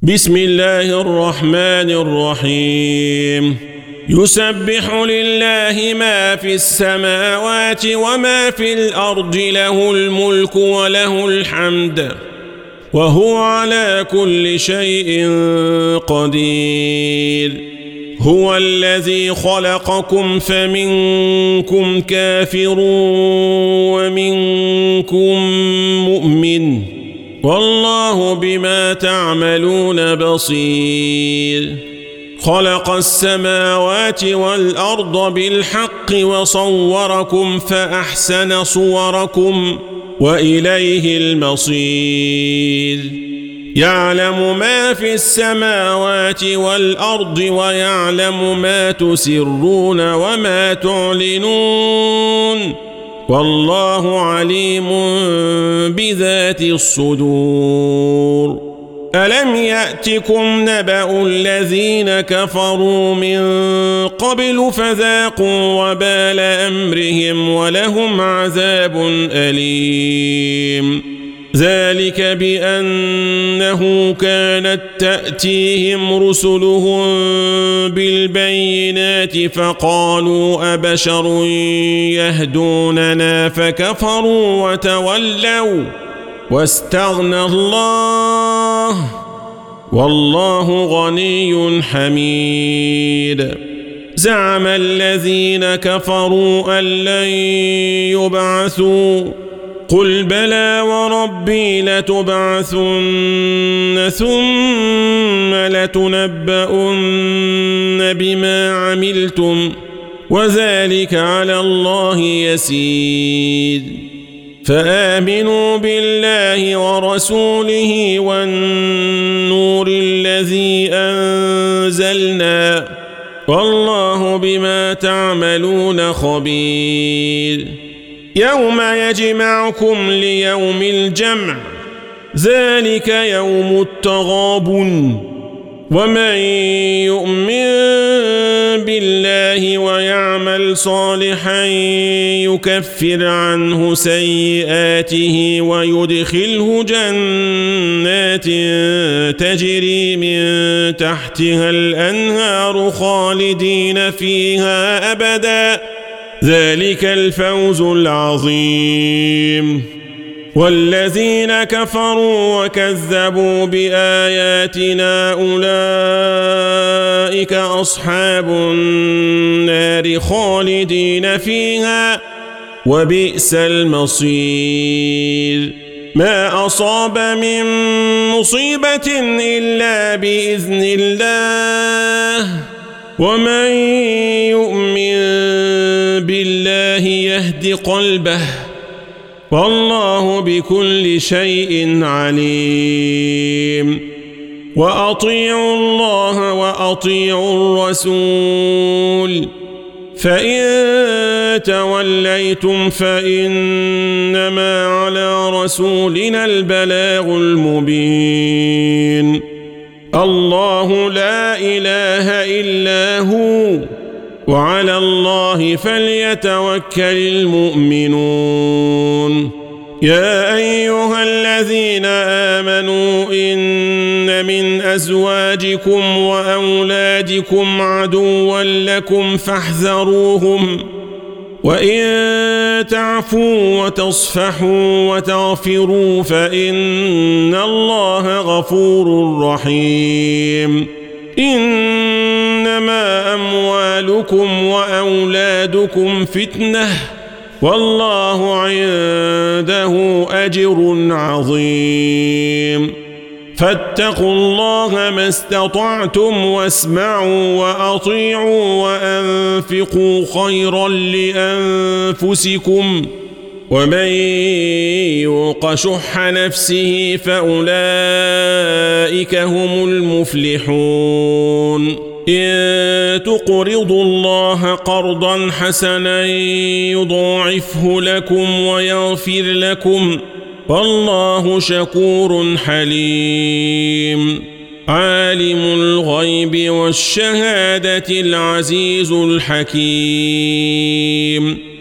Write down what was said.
بسم الله الرحمن الرحيم يسبح لله ما في السماوات وما في الأرض له الملك وله الحمد وهو على كل شيء قدير هو الذي خلقكم فمنكم كافر ومنكم مؤمن والله بما تعملون بصير خلق السماوات والأرض بالحق وصوركم فأحسن صوركم وإليه المصير يعلم ما في السماوات والأرض ويعلم ما تسرون وما تعلنون والله عليم بذات الصدور ألم يأتكم نبأ الذين كفروا من قبل فذاقوا وبال أمرهم ولهم عذاب أليم ذلك بأنه كانت تأتيهم رسلهم بالبينات فقالوا أبشر يهدوننا فكفروا وتولوا واستغنى الله والله غني حميد زعم الذين كفروا أن لن يبعثوا قل بلى وربي لتبعثن ثم لتنبؤن بما عملتم وذلك على الله يسير فآمنوا بالله ورسوله والنور الذي أنزلنا والله بما تعملون خبير يوم يجمعكم ليوم الجمع ذلك يوم التغابن ومن يؤمن بالله ويعمل صالحا يكفر عنه سيئاته ويدخله جنات تجري من تحتها الأنهار خالدين فيها أبدا ذلك الفوز العظيم والذين كفروا وكذبوا بآياتنا أولئك أصحاب النار خالدين فيها وبئس المصير ما أصاب من مصيبة إلا بإذن الله ومن يؤمن بالله يهد قلبه والله بكل شيء عليم وأطيعوا الله وأطيعوا الرسول فإن توليتم فإنما على رسولنا البلاغ المبين الله لا إله إلا هو وعلى الله فليتوكل المؤمنون يا أيها الذين آمنوا إن من أزواجكم وأولادكم عدوا لكم فاحذروهم وإن تعفوا وتصفحوا وتغفروا فإن الله غفور رحيم إنما أموالكم وأولادكم فتنة والله عنده أجر عظيم فاتقوا الله ما استطعتم واسمعوا وأطيعوا وأنفقوا خيرا لأنفسكم ومن يوق شح نفسه فأولئك هم المفلحون إن تقرضوا الله قرضا حسنا يضاعفه لكم ويغفر لكم والله شكور حليم عالم الغيب والشهادة العزيز الحكيم